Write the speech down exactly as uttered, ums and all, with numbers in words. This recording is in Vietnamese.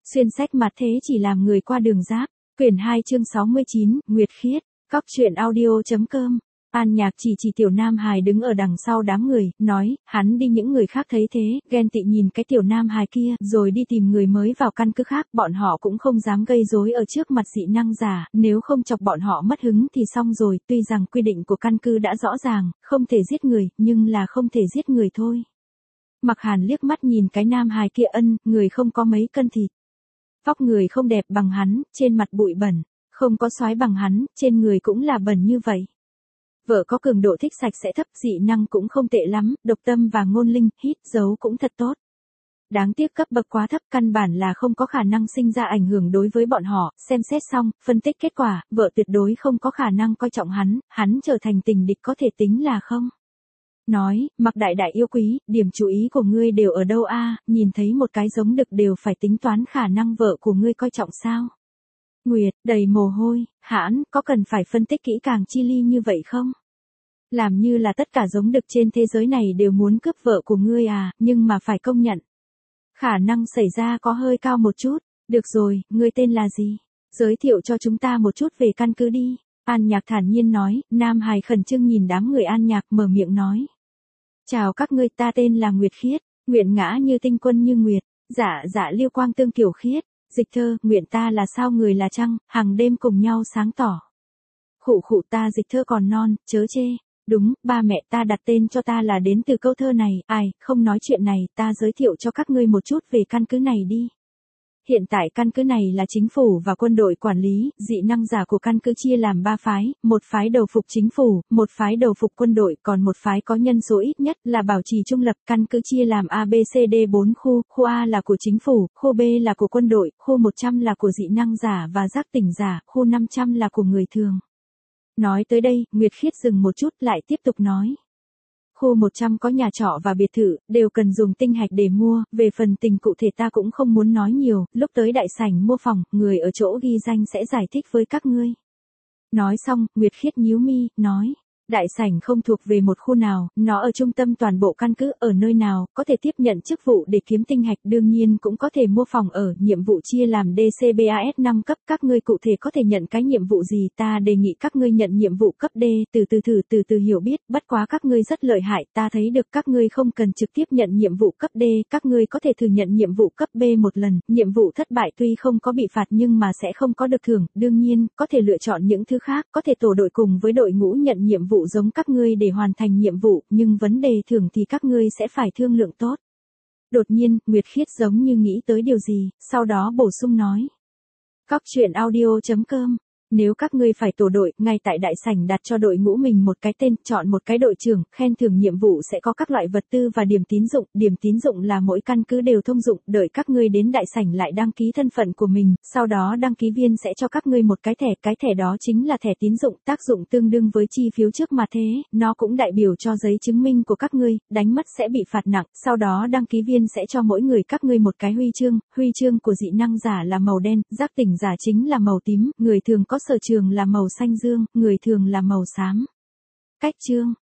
Xuyên sách mặt thế chỉ làm người qua đường giáp. Quyển hai chương sáu mươi chín, Nguyệt Khiết. Cóc truyện audio.com. An Nhạc chỉ chỉ tiểu nam hài đứng ở đằng sau đám người, nói, hắn đi những người khác thấy thế, ghen tị nhìn cái tiểu nam hài kia, rồi đi tìm người mới vào căn cứ khác, bọn họ cũng không dám gây rối ở trước mặt dị năng giả, nếu không chọc bọn họ mất hứng thì xong rồi, tuy rằng quy định của căn cứ đã rõ ràng, không thể giết người, nhưng là không thể giết người thôi. Mặc Hàn liếc mắt nhìn cái nam hài kia, ân, người không có mấy cân thịt. Vóc người không đẹp bằng hắn, trên mặt bụi bẩn, không có soái bằng hắn, trên người cũng là bẩn như vậy. Vợ có cường độ thích sạch sẽ thấp, dị năng cũng không tệ lắm, độc tâm và ngôn linh, hít dấu cũng thật tốt. Đáng tiếc cấp bậc quá thấp, căn bản là không có khả năng sinh ra ảnh hưởng đối với bọn họ, xem xét xong, phân tích kết quả, vợ tuyệt đối không có khả năng coi trọng hắn, hắn trở thành tình địch có thể tính là không. Nói, Mặc đại đại yêu quý, điểm chú ý của ngươi đều ở đâu a? Nhìn thấy một cái giống đực đều phải tính toán khả năng vợ của ngươi coi trọng sao? Nguyệt, đầy mồ hôi, hãn, có cần phải phân tích kỹ càng chi ly như vậy không? Làm như là tất cả giống đực trên thế giới này đều muốn cướp vợ của ngươi à, nhưng mà phải công nhận. Khả năng xảy ra có hơi cao một chút, được rồi, ngươi tên là gì? Giới thiệu cho chúng ta một chút về căn cứ đi. An Nhạc thản nhiên nói, Nam Hải khẩn trương nhìn đám người An Nhạc mở miệng nói. Chào các ngươi, ta tên là Nguyệt Khiết, nguyện ngã như tinh quân như nguyệt, dạ dạ liêu quang tương kiểu khiết. Dịch thơ, nguyện ta là sao người là trăng, hàng đêm cùng nhau sáng tỏ. Khụ khụ ta dịch thơ còn non, chớ chê. Đúng, ba mẹ ta đặt tên cho ta là đến từ câu thơ này, ai, không nói chuyện này, ta giới thiệu cho các ngươi một chút về căn cứ này đi. Hiện tại căn cứ này là chính phủ và quân đội quản lý, dị năng giả của căn cứ chia làm ba phái, một phái đầu phục chính phủ, một phái đầu phục quân đội, còn một phái có nhân số ít nhất là bảo trì trung lập. Căn cứ chia làm A B C D bốn khu, khu A là của chính phủ, khu B là của quân đội, khu một trăm là của dị năng giả và giác tỉnh giả, khu năm trăm là của người thường. Nói tới đây, Nguyệt Khiết dừng một chút lại tiếp tục nói. Khu một trăm có nhà trọ và biệt thự, đều cần dùng tinh hạch để mua, về phần tình cụ thể ta cũng không muốn nói nhiều, lúc tới đại sảnh mua phòng, người ở chỗ ghi danh sẽ giải thích với các ngươi. Nói xong, Nguyệt Khiết nhíu mi, nói. Đại sảnh không thuộc về một khu nào, nó ở trung tâm toàn bộ căn cứ, ở nơi nào, có thể tiếp nhận chức vụ để kiếm tinh hạch, đương nhiên cũng có thể mua phòng ở, nhiệm vụ chia làm D C B A S năm cấp, các ngươi cụ thể có thể nhận cái nhiệm vụ gì, ta đề nghị các ngươi nhận nhiệm vụ cấp D, từ từ thử từ từ hiểu biết, bất quá các ngươi rất lợi hại, ta thấy được các ngươi không cần trực tiếp nhận nhiệm vụ cấp D, các ngươi có thể thử nhận nhiệm vụ cấp B một lần, nhiệm vụ thất bại tuy không có bị phạt nhưng mà sẽ không có được thưởng, đương nhiên, có thể lựa chọn những thứ khác, có thể tổ đội cùng với đội ngũ nhận nhiệm vụ giống các ngươi để hoàn thành nhiệm vụ, nhưng vấn đề thưởng thì các ngươi sẽ phải thương lượng tốt. Đột nhiên, Nguyệt Khiết giống như nghĩ tới điều gì, sau đó bổ sung nói. Cóc truyện audio.com. Nếu các ngươi phải tổ đội, ngay tại đại sảnh đặt cho đội ngũ mình một cái tên, chọn một cái đội trưởng, khen thưởng nhiệm vụ sẽ có các loại vật tư và điểm tín dụng, điểm tín dụng là mỗi căn cứ đều thông dụng, đợi các ngươi đến đại sảnh lại đăng ký thân phận của mình, sau đó đăng ký viên sẽ cho các ngươi một cái thẻ, cái thẻ đó chính là thẻ tín dụng, tác dụng tương đương với chi phiếu trước mà thế, nó cũng đại biểu cho giấy chứng minh của các ngươi, đánh mất sẽ bị phạt nặng, sau đó đăng ký viên sẽ cho mỗi người các ngươi một cái huy chương, huy chương của dị năng giả là màu đen, giác tỉnh giả chính là màu tím, người thường có sở trường là màu xanh dương, người thường là màu xám. Cách chương